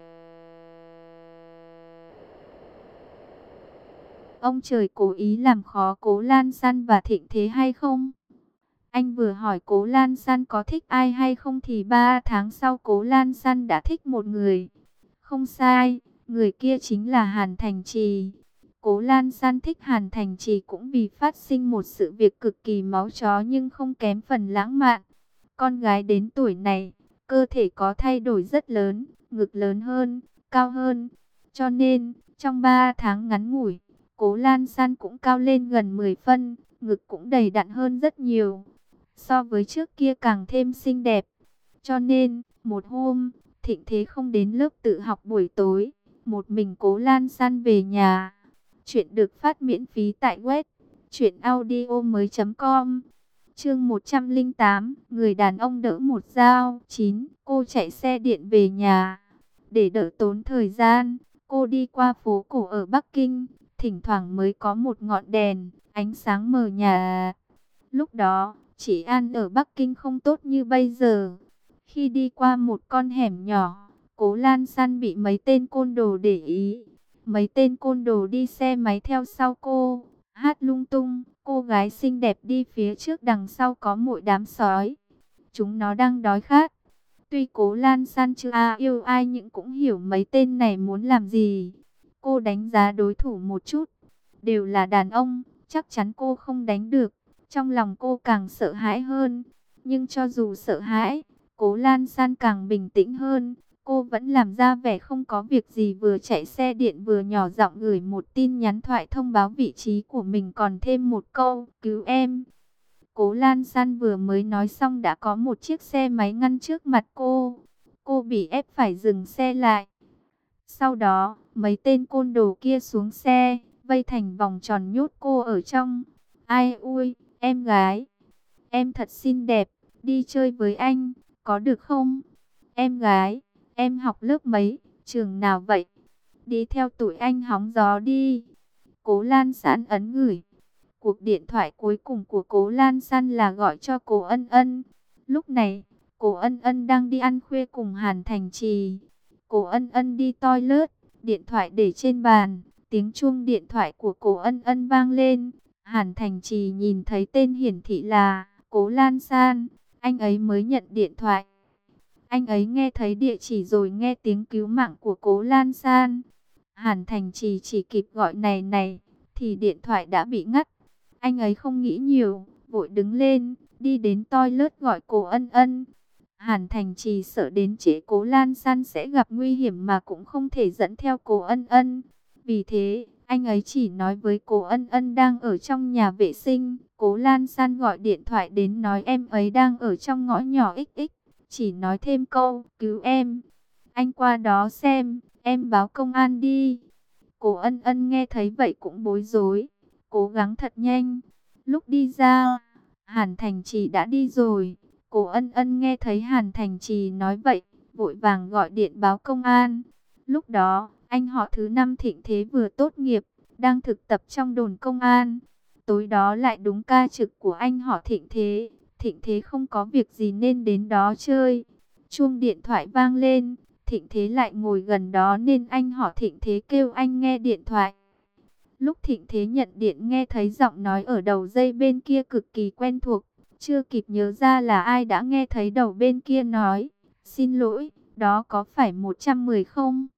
ông trời cố ý làm khó Cố Lan San và Thịnh Thế hay không? Anh vừa hỏi Cố Lan San có thích ai hay không thì ba tháng sau Cố Lan San đã thích một người. Không sai, người kia chính là Hàn Thành Trì. Cố Lan San thích Hàn Thành Trì cũng vì phát sinh một sự việc cực kỳ máu chó nhưng không kém phần lãng mạn. Con gái đến tuổi này, cơ thể có thay đổi rất lớn, ngực lớn hơn, cao hơn. Cho nên, trong ba tháng ngắn ngủi, Cố Lan San cũng cao lên gần mười phân, ngực cũng đầy đặn hơn rất nhiều. So với trước kia càng thêm xinh đẹp. Cho nên, một hôm, Thịnh Thế không đến lớp tự học buổi tối, một mình Cố Lan San về nhà. Chuyện được phát miễn phí tại web truyện audio mới.com. Chương một trăm lẻ tám, người đàn ông đỡ một dao. chín. Cô chạy xe điện về nhà. Để đỡ tốn thời gian, cô đi qua phố cổ ở Bắc Kinh, thỉnh thoảng mới có một ngọn đèn, ánh sáng mờ nhà. Lúc đó, trị an ở Bắc Kinh không tốt như bây giờ. Khi đi qua một con hẻm nhỏ, Cố Lan San bị mấy tên côn đồ để ý. Mấy tên côn đồ đi xe máy theo sau cô, hát lung tung, cô gái xinh đẹp đi phía trước, đằng sau có một đám sói. Chúng nó đang đói khát. Tuy Cố Lan San chưa à yêu ai nhưng cũng hiểu mấy tên này muốn làm gì. Cô đánh giá đối thủ một chút. Đều là đàn ông, chắc chắn cô không đánh được. Trong lòng cô càng sợ hãi hơn. Nhưng cho dù sợ hãi, Cố Lan San càng bình tĩnh hơn. Cô vẫn làm ra vẻ không có việc gì, vừa chạy xe điện vừa nhỏ giọng gửi một tin nhắn thoại thông báo vị trí của mình, còn thêm một câu, cứu em. Cố Lan San vừa mới nói xong đã có một chiếc xe máy ngăn trước mặt cô. Cô bị ép phải dừng xe lại. Sau đó, mấy tên côn đồ kia xuống xe, vây thành vòng tròn nhốt cô ở trong. Ai ui, em gái, em thật xinh đẹp, đi chơi với anh, có được không? Em gái, em học lớp mấy, trường nào vậy? Đi theo tụi anh hóng gió đi. Cố Lan San ấn gửi. Cuộc điện thoại cuối cùng của Cố Lan San là gọi cho Cố Ân Ân. Lúc này, Cố Ân Ân đang đi ăn khuya cùng Hàn Thành Trì. Cố Ân Ân đi toilet, điện thoại để trên bàn. Tiếng chuông điện thoại của Cố Ân Ân vang lên. Hàn Thành Trì nhìn thấy tên hiển thị là Cố Lan San. Anh ấy mới nhận điện thoại. Anh ấy nghe thấy địa chỉ rồi nghe tiếng cứu mạng của Cố Lan San. Hàn Thành Trì chỉ kịp gọi này này, thì điện thoại đã bị ngắt. Anh ấy không nghĩ nhiều, vội đứng lên, đi đến toilet gọi Cố Ân Ân. Hàn Thành Trì sợ đến trễ Cố Lan San sẽ gặp nguy hiểm mà cũng không thể dẫn theo Cố Ân Ân. Vì thế, anh ấy chỉ nói với Cố Ân Ân đang ở trong nhà vệ sinh. Cố Lan San gọi điện thoại đến nói em ấy đang ở trong ngõ nhỏ ích ích. Chỉ nói thêm câu, cứu em. Anh qua đó xem, em báo công an đi. Cố Ân Ân nghe thấy vậy cũng bối rối, cố gắng thật nhanh. Lúc đi ra, Hàn Thành Trì đã đi rồi. Cố Ân Ân nghe thấy Hàn Thành Trì nói vậy, vội vàng gọi điện báo công an. Lúc đó, anh họ thứ năm Thịnh Thế vừa tốt nghiệp, đang thực tập trong đồn công an. Tối đó lại đúng ca trực của anh họ Thịnh Thế. Thịnh Thế không có việc gì nên đến đó chơi. Chuông điện thoại vang lên, Thịnh Thế lại ngồi gần đó nên anh họ Thịnh Thế kêu anh nghe điện thoại. Lúc Thịnh Thế nhận điện nghe thấy giọng nói ở đầu dây bên kia cực kỳ quen thuộc. Chưa kịp nhớ ra là ai đã nghe thấy đầu bên kia nói, xin lỗi, đó có phải một trăm mười không?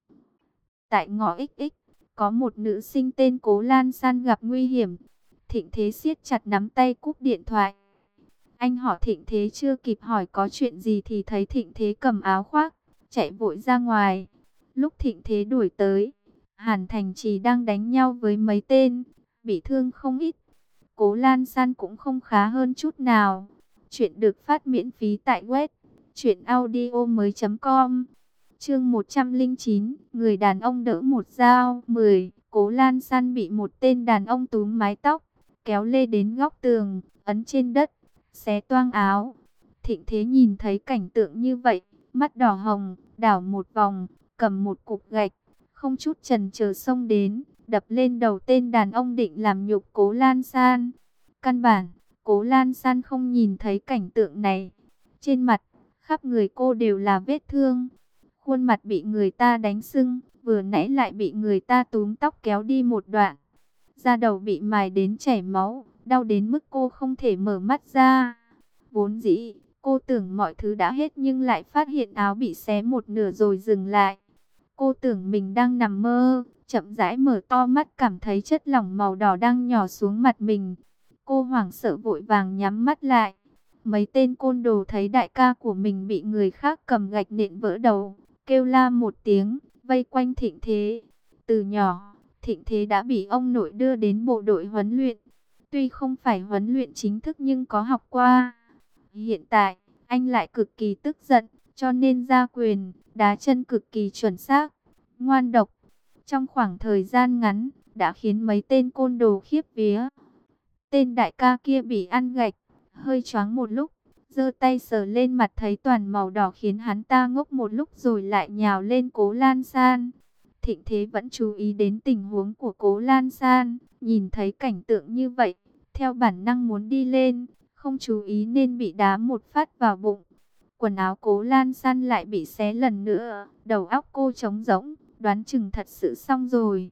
Tại ngõ ích ích, có một nữ sinh tên Cố Lan San gặp nguy hiểm. Thịnh Thế siết chặt nắm tay cúp điện thoại. Anh họ Thịnh Thế chưa kịp hỏi có chuyện gì thì thấy Thịnh Thế cầm áo khoác, chạy vội ra ngoài. Lúc Thịnh Thế đuổi tới, Hàn Thành Trì đang đánh nhau với mấy tên, bị thương không ít. Cố Lan San cũng không khá hơn chút nào. Chuyện được phát miễn phí tại web truyện audio mới chấm com. Chương một trăm lẻ chín, người đàn ông đỡ một dao. mười. Cố Lan San bị một tên đàn ông túm mái tóc, kéo lê đến góc tường, ấn trên đất, xé toang áo. Thịnh Thế nhìn thấy cảnh tượng như vậy, mắt đỏ hồng, đảo một vòng, cầm một cục gạch, không chút chần chờ xông đến, đập lên đầu tên đàn ông định làm nhục Cố Lan San. Căn bản, Cố Lan San không nhìn thấy cảnh tượng này. Trên mặt, khắp người cô đều là vết thương. Khuôn mặt bị người ta đánh sưng, vừa nãy lại bị người ta túm tóc kéo đi một đoạn. Da đầu bị mài đến chảy máu, đau đến mức cô không thể mở mắt ra. Vốn dĩ, cô tưởng mọi thứ đã hết nhưng lại phát hiện áo bị xé một nửa rồi dừng lại. Cô tưởng mình đang nằm mơ, chậm rãi mở to mắt cảm thấy chất lỏng màu đỏ đang nhỏ xuống mặt mình. Cô hoảng sợ vội vàng nhắm mắt lại. Mấy tên côn đồ thấy đại ca của mình bị người khác cầm gạch nện vỡ đầu, kêu la một tiếng, vây quanh Thịnh Thế. Từ nhỏ, Thịnh Thế đã bị ông nội đưa đến bộ đội huấn luyện. Tuy không phải huấn luyện chính thức nhưng có học qua. Hiện tại, anh lại cực kỳ tức giận, cho nên ra quyền, đá chân cực kỳ chuẩn xác, ngoan độc. Trong khoảng thời gian ngắn, đã khiến mấy tên côn đồ khiếp vía. Tên đại ca kia bị ăn gạch, hơi choáng một lúc, giơ tay sờ lên mặt thấy toàn màu đỏ khiến hắn ta ngốc một lúc rồi lại nhào lên Cố Lan San. Thịnh Thế vẫn chú ý đến tình huống của Cố Lan San, nhìn thấy cảnh tượng như vậy, theo bản năng muốn đi lên, không chú ý nên bị đá một phát vào bụng. Quần áo Cố Lan San lại bị xé lần nữa, đầu óc cô trống rỗng, đoán chừng thật sự xong rồi.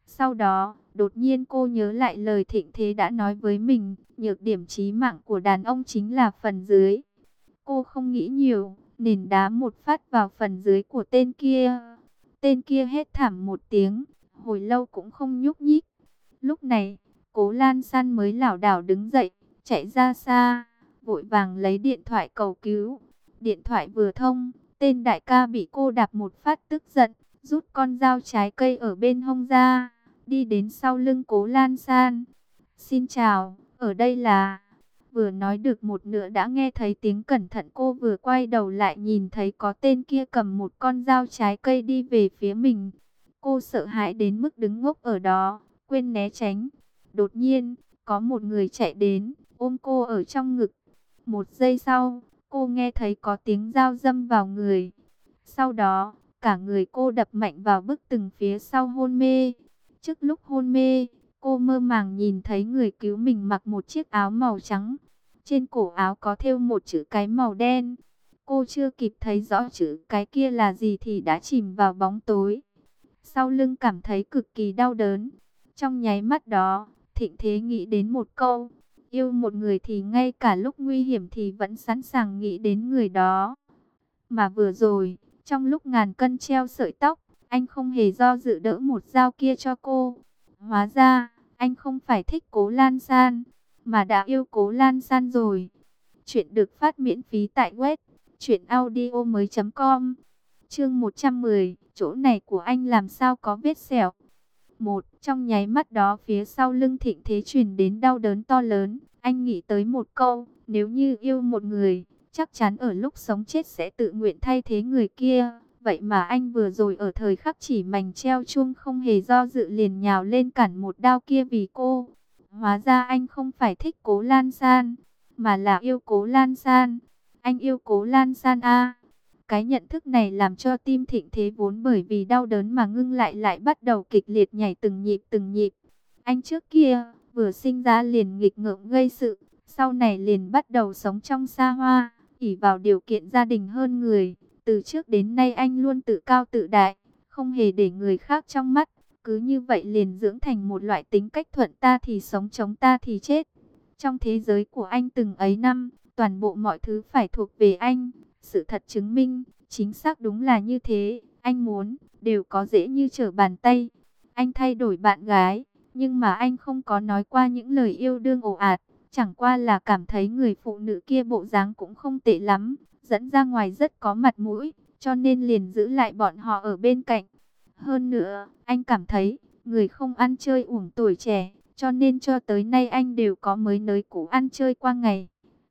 Sau đó, đột nhiên cô nhớ lại lời Thịnh Thế đã nói với mình, nhược điểm chí mạng của đàn ông chính là phần dưới. Cô không nghĩ nhiều, nền đá một phát vào phần dưới của tên kia. Tên kia hét thảm một tiếng, hồi lâu cũng không nhúc nhích. Lúc này, Cố Lan San mới lảo đảo đứng dậy, chạy ra xa, vội vàng lấy điện thoại cầu cứu. Điện thoại vừa thông, tên đại ca bị cô đạp một phát tức giận, rút con dao trái cây ở bên hông ra, đi đến sau lưng Cố Lan San. Xin chào, ở đây là... Vừa nói được một nửa đã nghe thấy tiếng cẩn thận, cô vừa quay đầu lại nhìn thấy có tên kia cầm một con dao trái cây đi về phía mình. Cô sợ hãi đến mức đứng ngốc ở đó, quên né tránh. Đột nhiên, có một người chạy đến, ôm cô ở trong ngực. Một giây sau, cô nghe thấy có tiếng dao đâm vào người. Sau đó, cả người cô đập mạnh vào bức tường phía sau, hôn mê. Trước lúc hôn mê, cô mơ màng nhìn thấy người cứu mình mặc một chiếc áo màu trắng. Trên cổ áo có thêu một chữ cái màu đen. Cô chưa kịp thấy rõ chữ cái kia là gì thì đã chìm vào bóng tối. Sau lưng cảm thấy cực kỳ đau đớn. Trong nháy mắt đó, Thịnh Thế nghĩ đến một câu: yêu một người thì ngay cả lúc nguy hiểm thì vẫn sẵn sàng nghĩ đến người đó. Mà vừa rồi, trong lúc ngàn cân treo sợi tóc, anh không hề do dự đỡ một dao kia cho cô. Hóa ra, anh không phải thích Cố Lan San, mà đã yêu Cố Lan San rồi. Chuyện được phát miễn phí tại web truyện audio mới chấm com. Chương một trăm mười, chỗ này của anh làm sao có vết sẹo. Một, trong nháy mắt đó phía sau lưng Thịnh Thế truyền đến đau đớn to lớn. Anh nghĩ tới một câu, nếu như yêu một người, chắc chắn ở lúc sống chết sẽ tự nguyện thay thế người kia. Vậy mà anh vừa rồi ở thời khắc chỉ mảnh treo chuông không hề do dự liền nhào lên cản một đao kia vì cô. Hóa ra anh không phải thích Cố Lan San, mà là yêu Cố Lan San. Anh yêu Cố Lan San a. Cái nhận thức này làm cho tim Thịnh Thế vốn bởi vì đau đớn mà ngưng lại lại bắt đầu kịch liệt nhảy từng nhịp từng nhịp. Anh trước kia, vừa sinh ra liền nghịch ngợm gây sự, sau này liền bắt đầu sống trong xa hoa, ỷ vào điều kiện gia đình hơn người. Từ trước đến nay anh luôn tự cao tự đại, không hề để người khác trong mắt. Cứ như vậy liền dưỡng thành một loại tính cách thuận ta thì sống chống ta thì chết. Trong thế giới của anh từng ấy năm, toàn bộ mọi thứ phải thuộc về anh. Sự thật chứng minh, chính xác đúng là như thế. Anh muốn, đều có dễ như trở bàn tay. Anh thay đổi bạn gái, nhưng mà anh không có nói qua những lời yêu đương ồ ạt. Chẳng qua là cảm thấy người phụ nữ kia bộ dáng cũng không tệ lắm, dẫn ra ngoài rất có mặt mũi, cho nên liền giữ lại bọn họ ở bên cạnh. Hơn nữa, anh cảm thấy, người không ăn chơi uổng tuổi trẻ, cho nên cho tới nay anh đều có mới nới cũ ăn chơi qua ngày.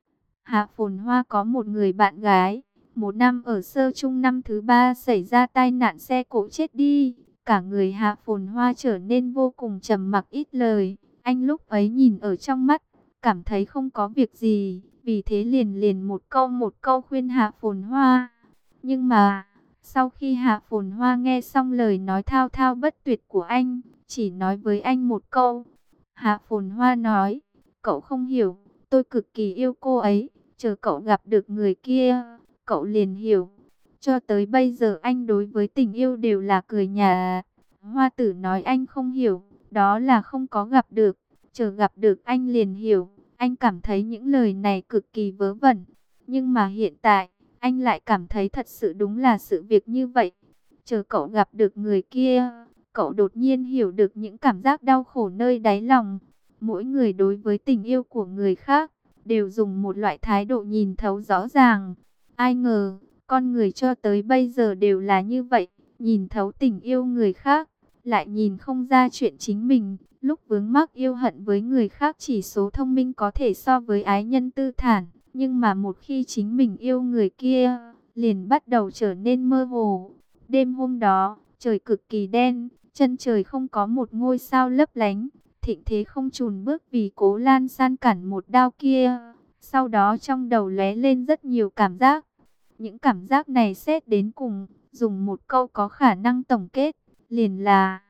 Hạ Phồn Hoa có một người bạn gái, một năm ở sơ chung năm thứ ba xảy ra tai nạn xe cộ chết đi. Cả người Hạ Phồn Hoa trở nên vô cùng trầm mặc ít lời. Anh lúc ấy nhìn ở trong mắt, cảm thấy không có việc gì, vì thế liền liền một câu một câu khuyên Hạ Phồn Hoa. Nhưng mà, sau khi Hạ Phồn Hoa nghe xong lời nói thao thao bất tuyệt của anh, chỉ nói với anh một câu. Hạ Phồn Hoa nói, cậu không hiểu, tôi cực kỳ yêu cô ấy, chờ cậu gặp được người kia, cậu liền hiểu. Cho tới bây giờ anh đối với tình yêu đều là cười nhạt. Hoa Tử nói anh không hiểu, đó là không có gặp được, chờ gặp được anh liền hiểu. Anh cảm thấy những lời này cực kỳ vớ vẩn, nhưng mà hiện tại, anh lại cảm thấy thật sự đúng là sự việc như vậy. Chờ cậu gặp được người kia, cậu đột nhiên hiểu được những cảm giác đau khổ nơi đáy lòng. Mỗi người đối với tình yêu của người khác, đều dùng một loại thái độ nhìn thấu rõ ràng. Ai ngờ, con người cho tới bây giờ đều là như vậy, nhìn thấu tình yêu người khác, lại nhìn không ra chuyện chính mình. Lúc vướng mắc yêu hận với người khác chỉ số thông minh có thể so với ái nhân tư thản, nhưng mà một khi chính mình yêu người kia, liền bắt đầu trở nên mơ hồ. Đêm hôm đó, trời cực kỳ đen, chân trời không có một ngôi sao lấp lánh. Thịnh Thế không chùn bước vì Cố Lan San cản một đao kia. Sau đó trong đầu lóe lên rất nhiều cảm giác. Những cảm giác này xét đến cùng, dùng một câu có khả năng tổng kết, liền là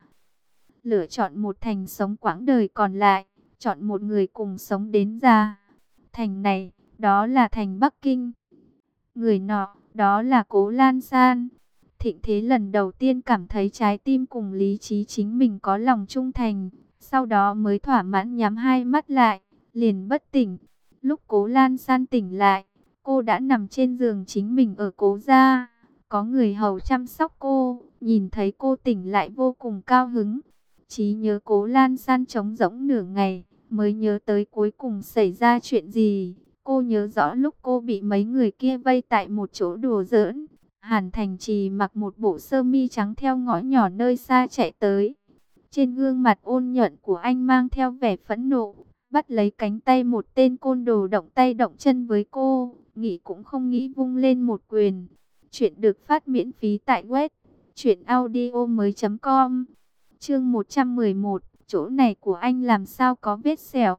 lựa chọn một thành sống quãng đời còn lại, chọn một người cùng sống đến già. Thành này, đó là thành Bắc Kinh. Người nọ, đó là Cố Lan San. Thịnh Thế lần đầu tiên cảm thấy trái tim cùng lý trí chính mình có lòng trung thành, sau đó mới thỏa mãn nhắm hai mắt lại, liền bất tỉnh. Lúc Cố Lan San tỉnh lại, cô đã nằm trên giường chính mình ở Cố gia, có người hầu chăm sóc cô, nhìn thấy cô tỉnh lại vô cùng cao hứng. Trí nhớ Cố Lan San trống rỗng nửa ngày, mới nhớ tới cuối cùng xảy ra chuyện gì. Cô nhớ rõ lúc cô bị mấy người kia vây tại một chỗ đùa giỡn, Hàn Thành Trì mặc một bộ sơ mi trắng theo ngõ nhỏ nơi xa chạy tới. Trên gương mặt ôn nhuận của anh mang theo vẻ phẫn nộ, bắt lấy cánh tay một tên côn đồ động tay động chân với cô, nghĩ cũng không nghĩ vung lên một quyền. Chuyện được phát miễn phí tại web truyện audio mới chấm com. Chương một trăm mười một, chỗ này của anh làm sao có vết sẹo.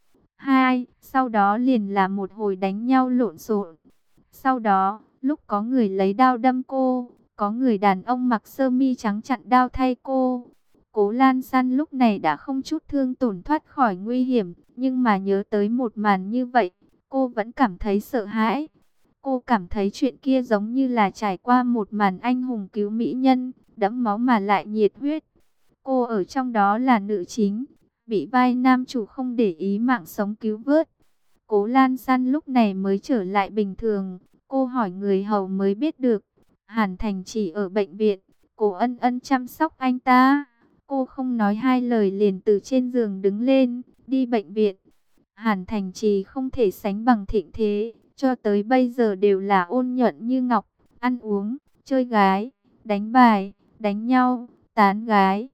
Hai, sau đó liền là một hồi đánh nhau lộn xộn. Sau đó, lúc có người lấy đao đâm cô, có người đàn ông mặc sơ mi trắng chặn đao thay cô. Cố Lan San lúc này đã không chút thương tổn thoát khỏi nguy hiểm, nhưng mà nhớ tới một màn như vậy, cô vẫn cảm thấy sợ hãi. Cô cảm thấy chuyện kia giống như là trải qua một màn anh hùng cứu mỹ nhân, đẫm máu mà lại nhiệt huyết. Cô ở trong đó là nữ chính, bị vai nam chủ không để ý mạng sống cứu vớt. Cố Lan San lúc này mới trở lại bình thường. Cô hỏi người hầu mới biết được, Hàn Thành Chỉ ở bệnh viện, Cố Ân Ân chăm sóc anh ta. Cô không nói hai lời liền từ trên giường đứng lên, đi bệnh viện. Hàn Thành Trì không thể sánh bằng Thịnh Thế, cho tới bây giờ đều là ôn nhuận như ngọc, ăn uống, chơi gái, đánh bài, đánh nhau, tán gái.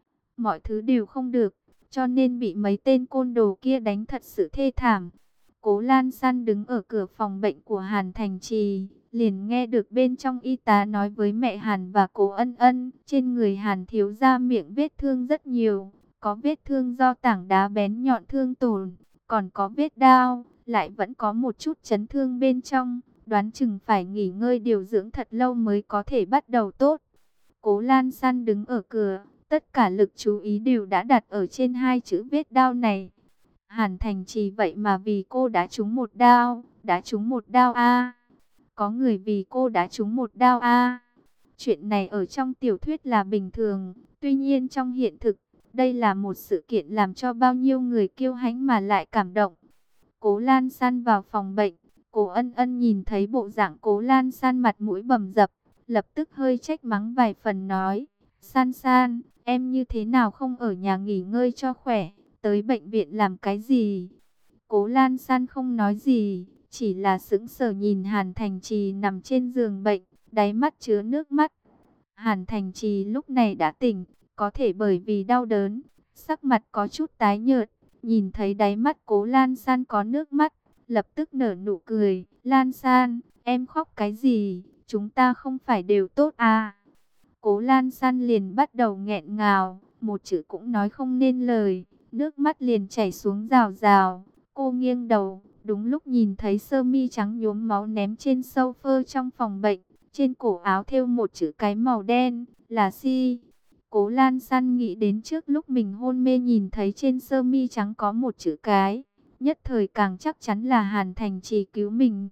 Mọi thứ đều không được, cho nên bị mấy tên côn đồ kia đánh thật sự thê thảm. Cố Lan San đứng ở cửa phòng bệnh của Hàn Thành Trì, liền nghe được bên trong y tá nói với mẹ Hàn và Cố Ân Ân, trên người Hàn thiếu gia miệng vết thương rất nhiều, có vết thương do tảng đá bén nhọn thương tổn, còn có vết đao, lại vẫn có một chút chấn thương bên trong, đoán chừng phải nghỉ ngơi điều dưỡng thật lâu mới có thể bắt đầu tốt. Cố Lan San đứng ở cửa, tất cả lực chú ý đều đã đặt ở trên hai chữ vết đao này. Hàn Thành Trì vậy mà vì cô đã trúng một đao, đã trúng một đao a. Có người vì cô đã trúng một đao a. Chuyện này ở trong tiểu thuyết là bình thường, tuy nhiên trong hiện thực, đây là một sự kiện làm cho bao nhiêu người kiêu hãnh mà lại cảm động. Cố Lan San vào phòng bệnh, Cố Ân Ân nhìn thấy bộ dạng Cố Lan San mặt mũi bầm dập, lập tức hơi trách mắng vài phần nói, San San, em như thế nào không ở nhà nghỉ ngơi cho khỏe, tới bệnh viện làm cái gì? Cố Lan San không nói gì, chỉ là sững sờ nhìn Hàn Thành Trì nằm trên giường bệnh, đáy mắt chứa nước mắt. Hàn Thành Trì lúc này đã tỉnh, có thể bởi vì đau đớn, sắc mặt có chút tái nhợt, nhìn thấy đáy mắt Cố Lan San có nước mắt, lập tức nở nụ cười, Lan San, em khóc cái gì, chúng ta không phải đều tốt à? Cố Lan San liền bắt đầu nghẹn ngào, một chữ cũng nói không nên lời, nước mắt liền chảy xuống rào rào. Cô nghiêng đầu, đúng lúc nhìn thấy sơ mi trắng nhuốm máu ném trên sofa trong phòng bệnh, trên cổ áo thêu một chữ cái màu đen, là Si. Cố Lan San nghĩ đến trước lúc mình hôn mê nhìn thấy trên sơ mi trắng có một chữ cái, nhất thời càng chắc chắn là Hàn Thành Trì cứu mình.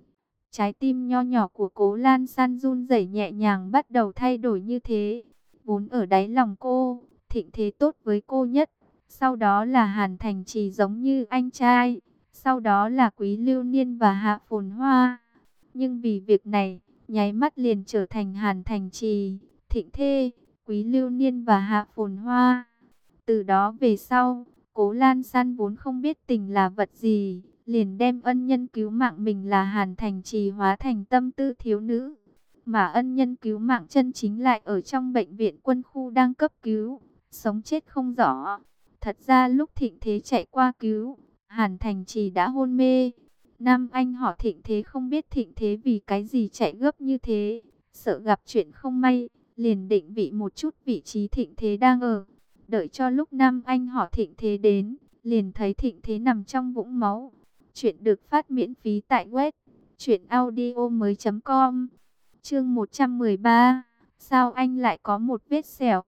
Trái tim nho nhỏ của Cố Lan San run rẩy nhẹ nhàng bắt đầu thay đổi như thế. Vốn ở đáy lòng cô, Thịnh Thế tốt với cô nhất. Sau đó là Hàn Thành Trì giống như anh trai. Sau đó là Quý Lưu Niên và Hạ Phồn Hoa. Nhưng vì việc này, nháy mắt liền trở thành Hàn Thành Trì, Thịnh Thế, Quý Lưu Niên và Hạ Phồn Hoa. Từ đó về sau, Cố Lan San vốn không biết tình là vật gì, liền đem ân nhân cứu mạng mình là Hàn Thành Trì hóa thành tâm tư thiếu nữ. Mà ân nhân cứu mạng chân chính lại ở trong bệnh viện quân khu đang cấp cứu, sống chết không rõ. Thật ra lúc Thịnh Thế chạy qua cứu, Hàn Thành Trì đã hôn mê. Nam anh họ Thịnh Thế không biết Thịnh Thế vì cái gì chạy gấp như thế, sợ gặp chuyện không may, liền định vị một chút vị trí Thịnh Thế đang ở. Đợi cho lúc Nam anh họ Thịnh Thế đến, liền thấy Thịnh Thế nằm trong vũng máu. Chuyện được phát miễn phí tại web truyện audio mới chấm com. Chương một trăm mười ba, sao anh lại có một vết sẹo?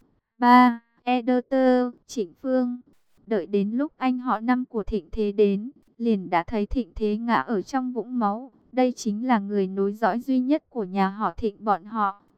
ba. Editor, Trịnh Phương. Đợi đến lúc anh họ năm của Thịnh Thế đến, liền đã thấy Thịnh Thế ngã ở trong vũng máu. Đây chính là người nối dõi duy nhất của nhà họ Thịnh bọn họ.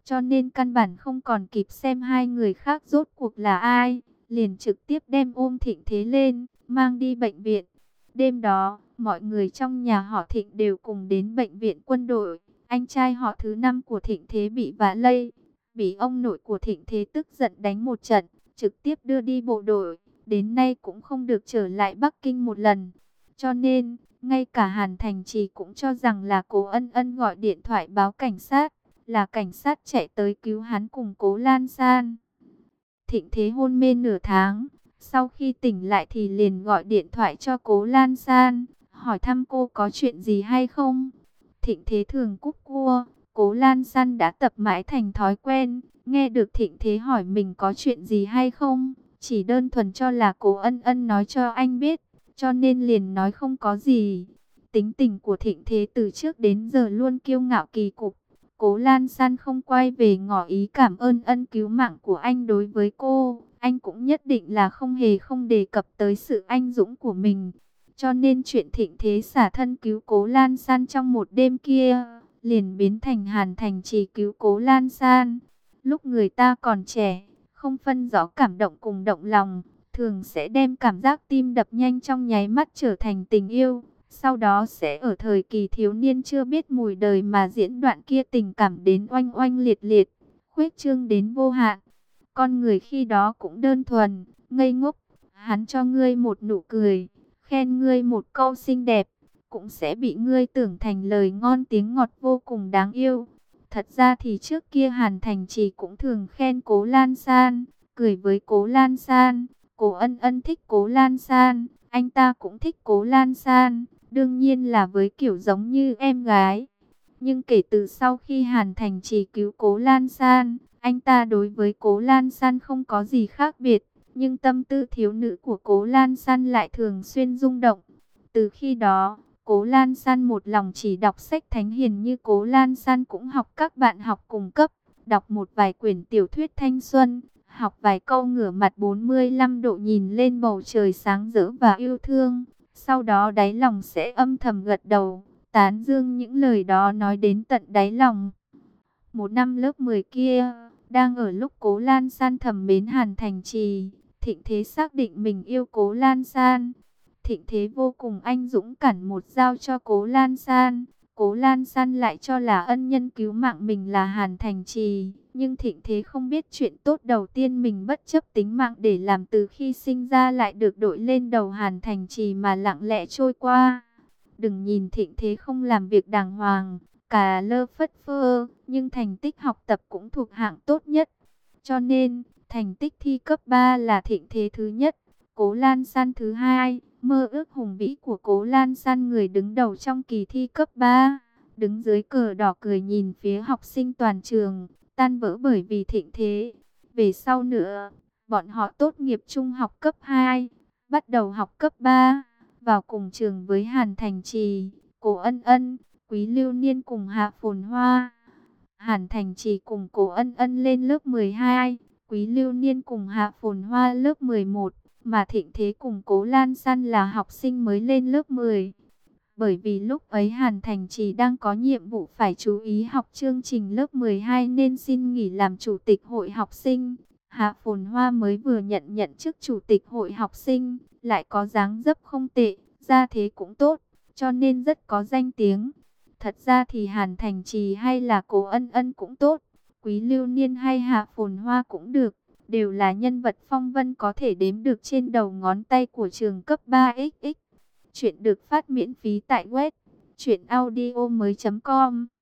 cho nên căn bản không còn kịp xem hai người khác rốt cuộc là ai, liền trực tiếp đem ôm Thịnh Thế lên, mang đi bệnh viện. Đêm đó, mọi người trong nhà họ Thịnh đều cùng đến bệnh viện quân đội. Anh trai họ thứ năm của Thịnh Thế bị vạ lây, bị ông nội của Thịnh Thế tức giận đánh một trận, trực tiếp đưa đi bộ đội, đến nay cũng không được trở lại Bắc Kinh một lần. Cho nên, ngay cả Hàn Thành Trì cũng cho rằng là Cố Ân Ân gọi điện thoại báo cảnh sát, là cảnh sát chạy tới cứu hắn cùng Cố Lan San. Thịnh Thế hôn mê nửa tháng, sau khi tỉnh lại thì liền gọi điện thoại cho Cố Lan San, hỏi thăm cô có chuyện gì hay không. Thịnh Thế thường cúp cua, Cố Lan San đã tập mãi thành thói quen, nghe được Thịnh Thế hỏi mình có chuyện gì hay không, chỉ đơn thuần cho là Cố Ân Ân nói cho anh biết, cho nên liền nói không có gì. Tính tình của Thịnh Thế từ trước đến giờ luôn kiêu ngạo kỳ cục. Cố Lan San không quay về ngỏ ý cảm ơn ân cứu mạng của anh đối với cô, anh cũng nhất định là không hề không đề cập tới sự anh dũng của mình. Cho nên chuyện Thịnh Thế xả thân cứu Cố Lan San trong một đêm kia, liền biến thành Hàn Thành Trì cứu Cố Lan San. Lúc người ta còn trẻ, không phân rõ cảm động cùng động lòng, thường sẽ đem cảm giác tim đập nhanh trong nháy mắt trở thành tình yêu. Sau đó sẽ ở thời kỳ thiếu niên chưa biết mùi đời mà diễn đoạn kia tình cảm đến oanh oanh liệt liệt, khuếch trương đến vô hạn. Con người khi đó cũng đơn thuần, ngây ngốc, hắn cho ngươi một nụ cười, khen ngươi một câu xinh đẹp, cũng sẽ bị ngươi tưởng thành lời ngon tiếng ngọt vô cùng đáng yêu. Thật ra thì trước kia Hàn Thành Trì cũng thường khen Cố Lan San, cười với Cố Lan San, Cố Ân Ân thích Cố Lan San, anh ta cũng thích Cố Lan San. Đương nhiên là với kiểu giống như em gái. Nhưng kể từ sau khi Hàn Thành Trì cứu Cố Lan San, anh ta đối với Cố Lan San không có gì khác biệt. Nhưng tâm tư thiếu nữ của Cố Lan San lại thường xuyên rung động. Từ khi đó, Cố Lan San một lòng chỉ đọc sách thánh hiền như Cố Lan San cũng học các bạn học cùng cấp. Đọc một vài quyển tiểu thuyết thanh xuân, học vài câu ngửa mặt bốn mươi lăm độ nhìn lên bầu trời sáng rỡ và yêu thương. Sau đó đáy lòng sẽ âm thầm gật đầu, tán dương những lời đó nói đến tận đáy lòng. Một năm lớp mười kia, đang ở lúc Cố Lan San thầm mến Hàn Thành Trì, Thịnh Thế xác định mình yêu Cố Lan San. Thịnh Thế vô cùng anh dũng cản một dao cho Cố Lan San. Cố Lan San lại cho là ân nhân cứu mạng mình là Hàn Thành Trì. Nhưng Thịnh Thế không biết chuyện tốt đầu tiên mình bất chấp tính mạng để làm từ khi sinh ra lại được đội lên đầu Hàn Thành Trì mà lặng lẽ trôi qua. Đừng nhìn Thịnh Thế không làm việc đàng hoàng, cà lơ phất phơ, nhưng thành tích học tập cũng thuộc hạng tốt nhất. Cho nên, thành tích thi cấp ba là Thịnh Thế thứ nhất, Cố Lan San thứ hai. Mơ ước hùng vĩ của Cố Lan San người đứng đầu trong kỳ thi cấp ba, đứng dưới cờ đỏ cười nhìn phía học sinh toàn trường, tan vỡ bởi vì Thịnh Thế. Về sau nữa, bọn họ tốt nghiệp trung học cấp hai, bắt đầu học cấp ba, vào cùng trường với Hàn Thành Trì, Cố Ân Ân, Quý Lưu Niên cùng Hạ Phồn Hoa. Hàn Thành Trì cùng Cố Ân Ân lên lớp mười hai, Quý Lưu Niên cùng Hạ Phồn Hoa lớp mười một. Mà Thịnh Thế cùng Cố Lan San là học sinh mới lên lớp mười. Bởi vì lúc ấy Hàn Thành Trì đang có nhiệm vụ phải chú ý học chương trình lớp mười hai nên xin nghỉ làm chủ tịch hội học sinh. Hạ Phồn Hoa mới vừa nhận nhận chức chủ tịch hội học sinh, lại có dáng dấp không tệ, gia thế cũng tốt, cho nên rất có danh tiếng. Thật ra thì Hàn Thành Trì hay là Cố Ân Ân cũng tốt, Quý Lưu Niên hay Hạ Phồn Hoa cũng được, đều là nhân vật phong vân có thể đếm được trên đầu ngón tay của trường cấp ba x x. Chuyện được phát miễn phí tại web truyện audio mới chấm com.